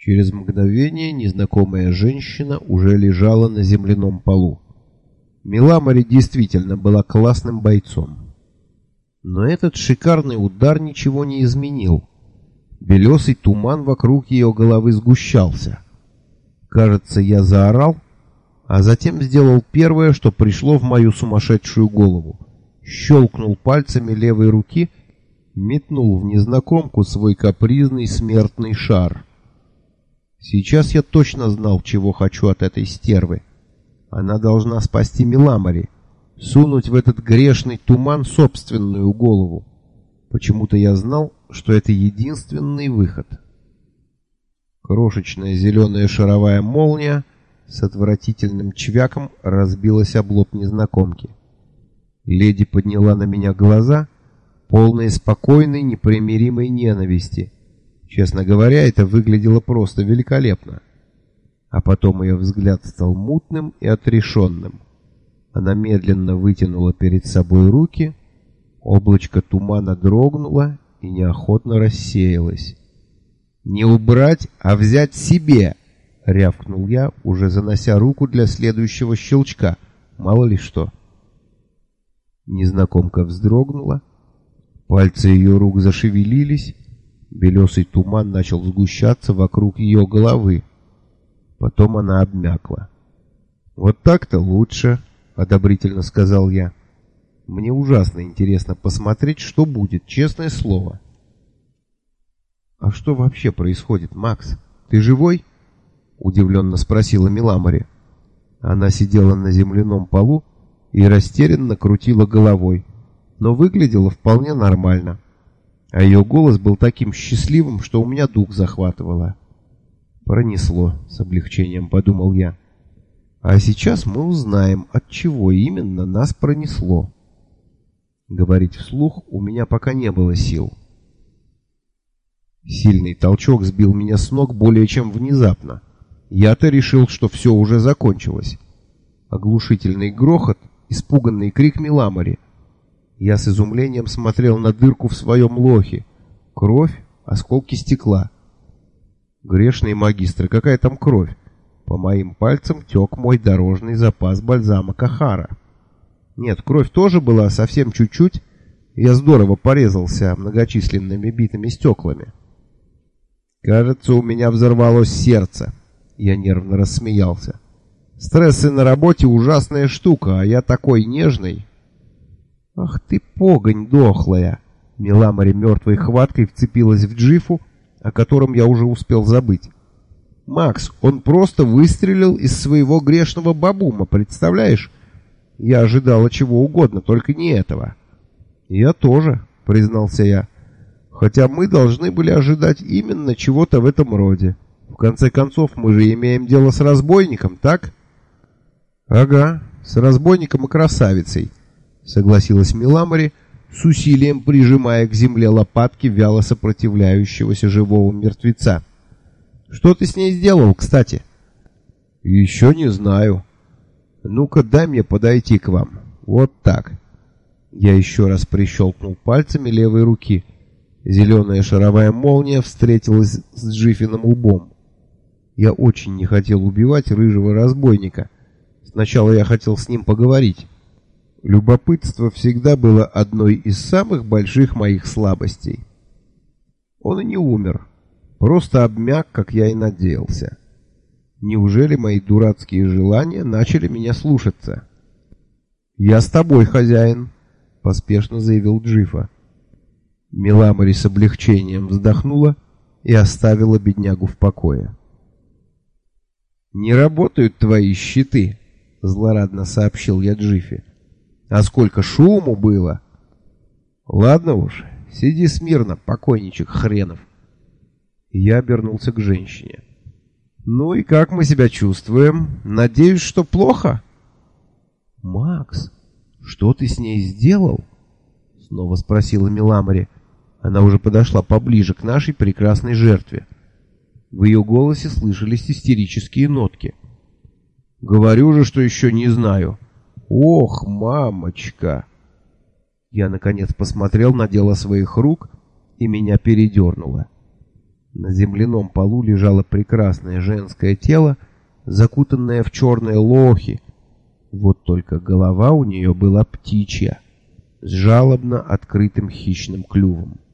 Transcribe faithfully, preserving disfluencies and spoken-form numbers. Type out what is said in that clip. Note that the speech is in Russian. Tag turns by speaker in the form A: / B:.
A: Через мгновение незнакомая женщина уже лежала на земляном полу. Миламари действительно была классным бойцом. Но этот шикарный удар ничего не изменил. Белесый туман вокруг ее головы сгущался. Кажется, я заорал, а затем сделал первое, что пришло в мою сумасшедшую голову. Щелкнул пальцами левой руки, метнул в незнакомку свой капризный смертный шар. Сейчас я точно знал, чего хочу от этой стервы. Она должна спасти Миламари, сунуть в этот грешный туман собственную голову. Почему-то я знал, что это единственный выход. Крошечная зеленая шаровая молния с отвратительным чвяком разбилась об лоб незнакомки. Леди подняла на меня глаза, полные спокойной, непримиримой ненависти. Честно говоря, это выглядело просто великолепно. А потом ее взгляд стал мутным и отрешенным. Она медленно вытянула перед собой руки, облачко тумана дрогнуло и неохотно рассеялось. «Не убрать, а взять себе!» — рявкнул я, уже занося руку для следующего щелчка. Мало ли что. Незнакомка вздрогнула, пальцы ее рук зашевелились, белесый туман начал сгущаться вокруг ее головы. Потом она обмякла. «Вот так-то лучше», — одобрительно сказал я. «Мне ужасно интересно посмотреть, что будет, честное слово». «А что вообще происходит, Макс? Ты живой?» — удивленно спросила Миламари. Она сидела на земляном полу и растерянно крутила головой, но выглядела вполне нормально. А ее голос был таким счастливым, что у меня дух захватывало. «Пронесло», — с облегчением подумал я. «А сейчас мы узнаем, от чего именно нас пронесло». Говорить вслух у меня пока не было сил. Сильный толчок сбил меня с ног более чем внезапно. Я-то решил, что все уже закончилось. Оглушительный грохот, испуганный крик Миламари. Я с изумлением смотрел на дырку в своем лохе. Кровь, осколки стекла. Грешные магистры, какая там кровь? По моим пальцам тек мой дорожный запас бальзама Кахара. Нет, кровь тоже была совсем чуть-чуть. Я здорово порезался многочисленными битыми стеклами. Кажется, у меня взорвалось сердце. Я нервно рассмеялся. Стрессы на работе ужасная штука, а я такой нежный. Ах ты погонь дохлая! Миламари мертвой хваткой вцепилась в Джифу, о котором я уже успел забыть. Макс, он просто выстрелил из своего грешного бабума, представляешь? Я ожидала чего угодно, только не этого. Я тоже, признался я. Хотя мы должны были ожидать именно чего-то в этом роде. В конце концов, мы же имеем дело с разбойником, так? Ага, с разбойником и красавицей, согласилась Миламари, с усилием прижимая к земле лопатки вяло сопротивляющегося живого мертвеца. Что ты с ней сделал, кстати? Еще не знаю. Ну-ка, дай мне подойти к вам. Вот так. Я еще раз прищелкнул пальцами левой руки. Зеленая шаровая молния встретилась с Джифиным лбом. Я очень не хотел убивать рыжего разбойника. Сначала я хотел с ним поговорить. Любопытство всегда было одной из самых больших моих слабостей. Он и не умер, просто обмяк, как я и надеялся. Неужели мои дурацкие желания начали меня слушаться? «Я с тобой, хозяин», — поспешно заявил Джифа. Миламари с облегчением вздохнула и оставила беднягу в покое. «Не работают твои щиты», — злорадно сообщил я Джифе. «А сколько шуму было!» «Ладно уж, сиди смирно, покойничек хренов». Я обернулся к женщине. «Ну и как мы себя чувствуем? Надеюсь, что плохо?» «Макс, что ты с ней сделал?» Снова спросила Миламари. Она уже подошла поближе к нашей прекрасной жертве. В ее голосе слышались истерические нотки. «Говорю же, что еще не знаю». «Ох, мамочка!» Я, наконец, посмотрел на дело своих рук, и меня передернуло. На земляном полу лежало прекрасное женское тело, закутанное в черные лохи. Вот только голова у нее была птичья, с жалобно открытым хищным клювом.